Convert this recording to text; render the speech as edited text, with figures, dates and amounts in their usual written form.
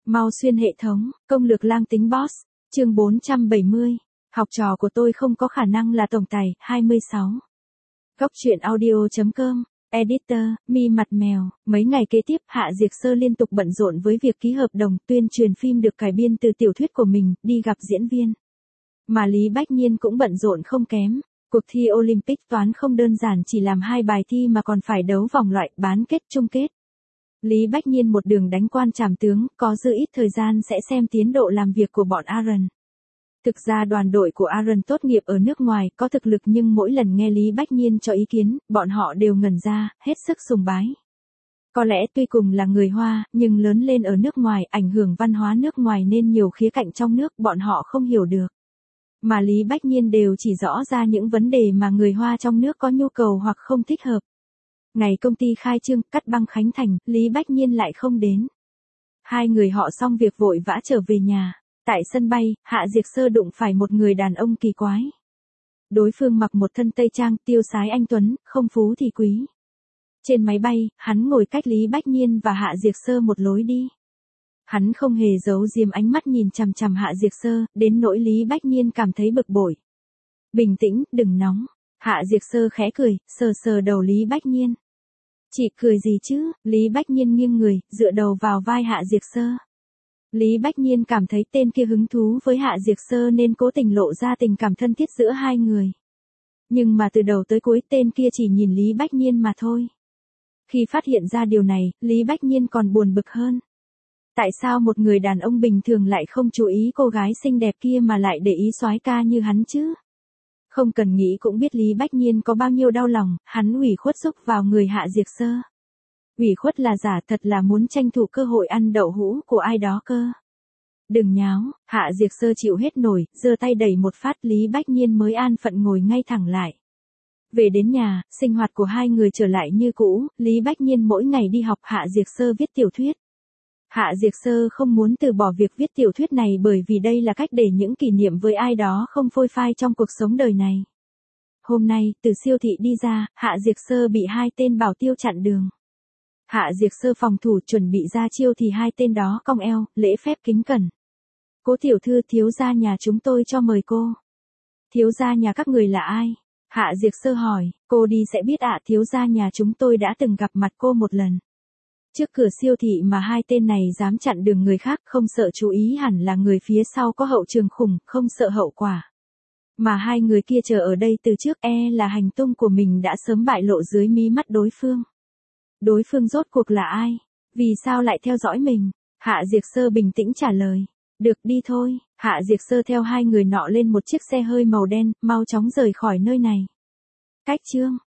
Mau xuyên hệ thống, công lược lang tính boss, chương 470. Học trò của tôi không có khả năng là tổng tài, 26. Góc truyện audio.com, editor, mi mặt mèo. Mấy ngày kế tiếp Hạ Diệc Sơ liên tục bận rộn với việc ký hợp đồng tuyên truyền phim được cải biên từ tiểu thuyết của mình, đi gặp diễn viên. Mà Lý Bách Nhiên cũng bận rộn không kém. Cuộc thi Olympic toán không đơn giản chỉ làm 2 bài thi mà còn phải đấu vòng loại, bán kết, chung kết. Lý Bách Nhiên một đường đánh quan trảm tướng, có dư ít thời gian sẽ xem tiến độ làm việc của bọn Aaron. Thực ra đoàn đội của Aaron tốt nghiệp ở nước ngoài, có thực lực nhưng mỗi lần nghe Lý Bách Nhiên cho ý kiến, bọn họ đều ngẩn ra, hết sức sùng bái. Có lẽ tuy cùng là người Hoa, nhưng lớn lên ở nước ngoài, ảnh hưởng văn hóa nước ngoài nên nhiều khía cạnh trong nước bọn họ không hiểu được. Mà Lý Bách Nhiên đều chỉ rõ ra những vấn đề mà người Hoa trong nước có nhu cầu hoặc không thích hợp. Ngày công ty khai trương, cắt băng khánh thành, Lý Bách Nhiên lại không đến. Hai người họ xong việc vội vã trở về nhà. Tại sân bay, Hạ Diệc Sơ đụng phải một người đàn ông kỳ quái. Đối phương mặc một thân tây trang, tiêu sái anh tuấn, không phú thì quý. Trên máy bay, hắn ngồi cách Lý Bách Nhiên và Hạ Diệc Sơ một lối đi. Hắn không hề giấu giếm ánh mắt nhìn chằm chằm Hạ Diệc Sơ, đến nỗi Lý Bách Nhiên cảm thấy bực bội. Bình tĩnh, đừng nóng. Hạ Diệc Sơ khẽ cười, sờ sờ đầu Lý Bách Nhiên. Chị cười gì chứ? Lý Bách Nhiên nghiêng người, dựa đầu vào vai Hạ Diệc Sơ. Lý Bách Nhiên cảm thấy tên kia hứng thú với Hạ Diệc Sơ nên cố tình lộ ra tình cảm thân thiết giữa hai người. Nhưng mà từ đầu tới cuối tên kia chỉ nhìn Lý Bách Nhiên mà thôi. Khi phát hiện ra điều này, Lý Bách Nhiên còn buồn bực hơn. Tại sao một người đàn ông bình thường lại không chú ý cô gái xinh đẹp kia mà lại để ý soái ca như hắn chứ? Không cần nghĩ cũng biết Lý Bách Nhiên có bao nhiêu đau lòng, hắn ủy khuất xúc vào người Hạ Diệc Sơ. Ủy khuất là giả, thật là muốn tranh thủ cơ hội ăn đậu hũ của ai đó cơ. Đừng nháo, Hạ Diệc Sơ chịu hết nổi, giơ tay đẩy một phát, Lý Bách Nhiên mới an phận ngồi ngay thẳng lại. Về đến nhà, sinh hoạt của hai người trở lại như cũ, Lý Bách Nhiên mỗi ngày đi học, Hạ Diệc Sơ viết tiểu thuyết. Hạ Diệc Sơ không muốn từ bỏ việc viết tiểu thuyết này bởi vì đây là cách để những kỷ niệm với ai đó không phôi phai trong cuộc sống đời này. Hôm nay, từ siêu thị đi ra, Hạ Diệc Sơ bị hai tên bảo tiêu chặn đường. Hạ Diệc Sơ phòng thủ chuẩn bị ra chiêu thì hai tên đó cong eo, lễ phép kính cẩn. Cố tiểu thư, thiếu gia nhà chúng tôi cho mời cô. Thiếu gia nhà các người là ai? Hạ Diệc Sơ hỏi, cô đi sẽ biết ạ, thiếu gia nhà chúng tôi đã từng gặp mặt cô một lần. Trước cửa siêu thị mà hai tên này dám chặn đường người khác, không sợ chú ý hẳn là người phía sau có hậu trường khủng, không sợ hậu quả. Mà hai người kia chờ ở đây từ trước, là hành tung của mình đã sớm bại lộ dưới mí mắt đối phương. Đối phương rốt cuộc là ai? Vì sao lại theo dõi mình? Hạ Diệc Sơ bình tĩnh trả lời. Được, đi thôi. Hạ Diệc Sơ theo hai người nọ lên một chiếc xe hơi màu đen, mau chóng rời khỏi nơi này. Cách chương